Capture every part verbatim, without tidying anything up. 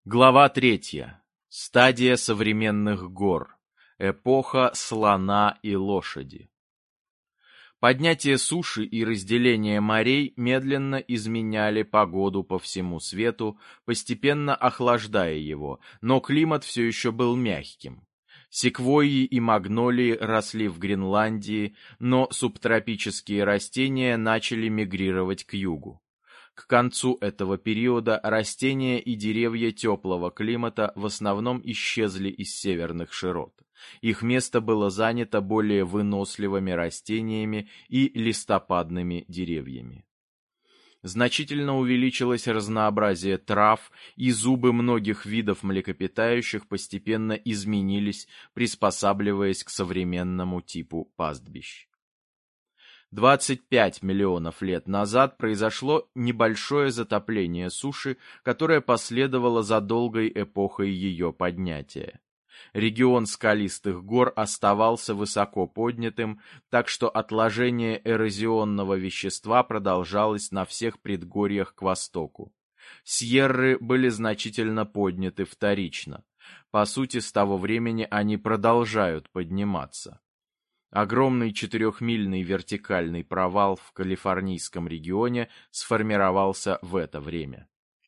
Глава третья. Стадия современных гор. Эпоха слона и лошади. Поднятие суши и разделение морей медленно изменяли погоду по всему свету, постепенно охлаждая его, но климат все еще был мягким. Секвойи и магнолии росли в Гренландии, но субтропические растения начали мигрировать к югу. К концу этого периода растения и деревья теплого климата в основном исчезли из северных широт. Их место было занято более выносливыми растениями и листопадными деревьями. Значительно увеличилось разнообразие трав, и зубы многих видов млекопитающих постепенно изменились, приспосабливаясь к современному типу пастбищ. двадцать пять миллионов лет назад произошло небольшое затопление суши, которое последовало за долгой эпохой ее поднятия. Регион скалистых гор оставался высоко поднятым, так что отложение эрозионного вещества продолжалось на всех предгорьях к востоку. Сьерры были значительно подняты вторично. По сути, с того времени они продолжают подниматься. Огромный четырехмильный вертикальный провал в калифорнийском регионе сформировался в это время.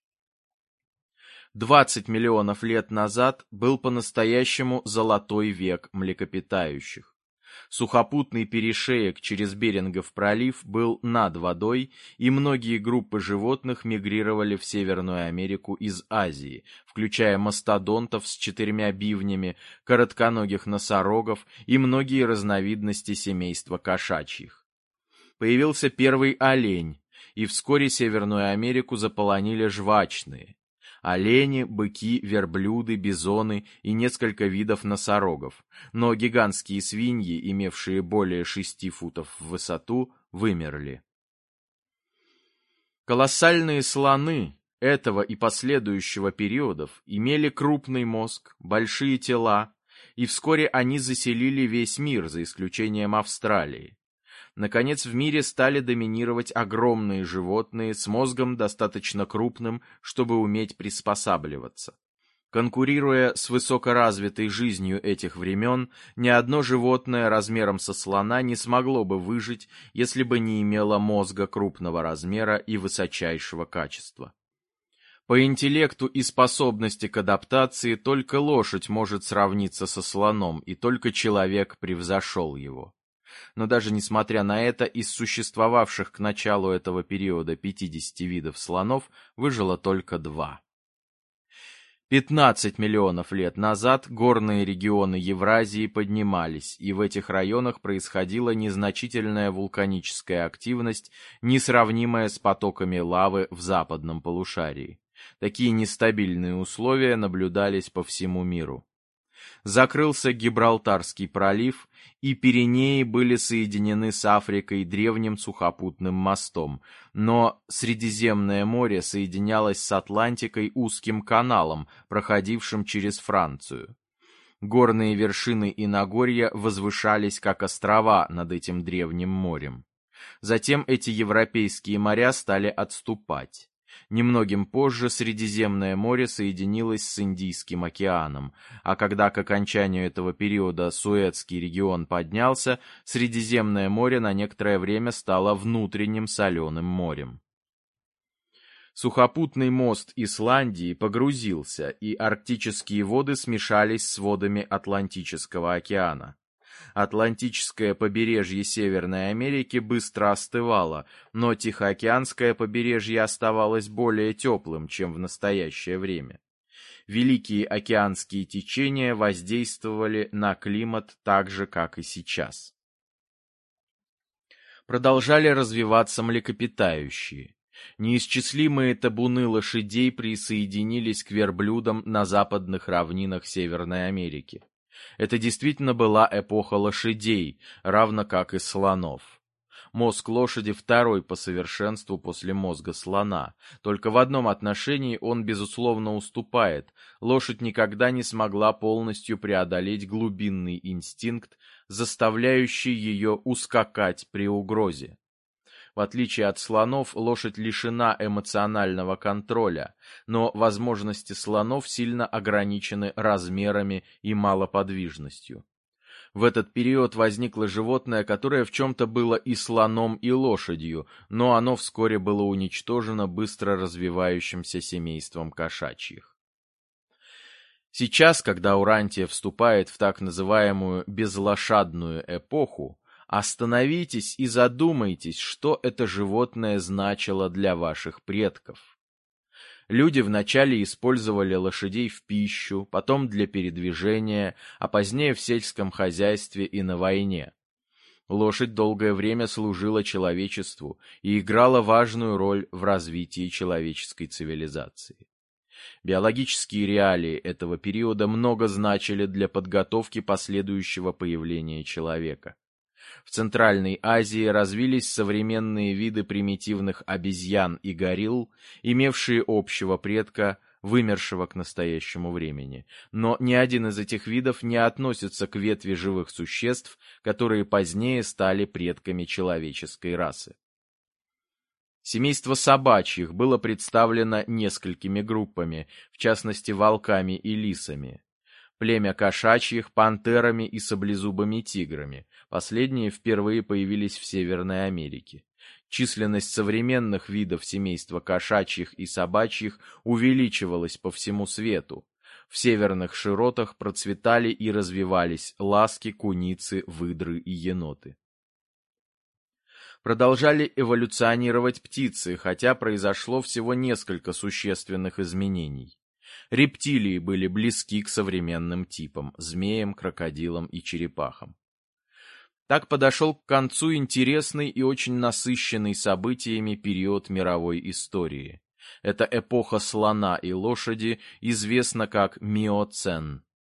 двадцать миллионов лет назад был по-настоящему золотой век млекопитающих. Сухопутный перешеек через Берингов пролив был над водой, и многие группы животных мигрировали в Северную Америку из Азии, включая мастодонтов с четырьмя бивнями, коротконогих носорогов и многие разновидности семейства кошачьих. Появился первый олень, и вскоре Северную Америку заполонили жвачные. Олени, быки, верблюды, бизоны и несколько видов носорогов, но гигантские свиньи, имевшие более шести футов в высоту, вымерли. Колоссальные слоны этого и последующего периодов имели крупный мозг, большие тела, и вскоре они заселили весь мир, за исключением Австралии. Наконец, в мире стали доминировать огромные животные с мозгом достаточно крупным, чтобы уметь приспосабливаться. Конкурируя с высокоразвитой жизнью этих времен, ни одно животное размером со слона не смогло бы выжить, если бы не имело мозга крупного размера и высочайшего качества. По интеллекту и способности к адаптации только лошадь может сравниться со слоном, и только человек превзошел его. Но даже несмотря на это, из существовавших к началу этого периода пятидесяти видов слонов выжило только два. пятнадцать миллионов лет назад горные регионы Евразии поднимались, и в этих районах происходила незначительная вулканическая активность, несравнимая с потоками лавы в западном полушарии. Такие нестабильные условия наблюдались по всему миру. Закрылся Гибралтарский пролив, и Пиренеи были соединены с Африкой древним сухопутным мостом, но Средиземное море соединялось с Атлантикой узким каналом, проходившим через Францию. Горные вершины и нагорья возвышались как острова над этим древним морем. Затем эти европейские моря стали отступать. Немногим позже Средиземное море соединилось с Индийским океаном, а когда к окончанию этого периода Суэцкий регион поднялся, Средиземное море на некоторое время стало внутренним соленым морем. Сухопутный мост Исландии погрузился, и арктические воды смешались с водами Атлантического океана. Атлантическое побережье Северной Америки быстро остывало, но Тихоокеанское побережье оставалось более теплым, чем в настоящее время. Великие океанские течения воздействовали на климат так же, как и сейчас. Продолжали развиваться млекопитающие. Неисчислимые табуны лошадей присоединились к верблюдам на западных равнинах Северной Америки. Это действительно была эпоха лошадей, равно как и слонов. Мозг лошади второй по совершенству после мозга слона. Только в одном отношении он, безусловно, уступает. Лошадь никогда не смогла полностью преодолеть глубинный инстинкт, заставляющий ее ускакать при угрозе. В отличие от слонов, лошадь лишена эмоционального контроля, но возможности слонов сильно ограничены размерами и малоподвижностью. В этот период возникло животное, которое в чем-то было и слоном, и лошадью, но оно вскоре было уничтожено быстро развивающимся семейством кошачьих. Сейчас, когда Урантия вступает в так называемую безлошадную эпоху, остановитесь и задумайтесь, что это животное значило для ваших предков. Люди вначале использовали лошадей в пищу, потом для передвижения, а позднее в сельском хозяйстве и на войне. Лошадь долгое время служила человечеству и играла важную роль в развитии человеческой цивилизации. Биологические реалии этого периода много значили для подготовки последующего появления человека. В Центральной Азии развились современные виды примитивных обезьян и горилл, имевшие общего предка, вымершего к настоящему времени. Но ни один из этих видов не относится к ветви живых существ, которые позднее стали предками человеческой расы. Семейство собачьих было представлено несколькими группами, в частности волками и лисами. Племя кошачьих — пантерами и саблезубыми тиграми. Последние впервые появились в Северной Америке. Численность современных видов семейства кошачьих и собачьих увеличивалась по всему свету. В северных широтах процветали и развивались ласки, куницы, выдры и еноты. Продолжали эволюционировать птицы, хотя произошло всего несколько существенных изменений. Рептилии были близки к современным типам – змеям, крокодилам и черепахам. Так подошел к концу интересный и очень насыщенный событиями период мировой истории. Эта эпоха слона и лошади известна как Миоцен.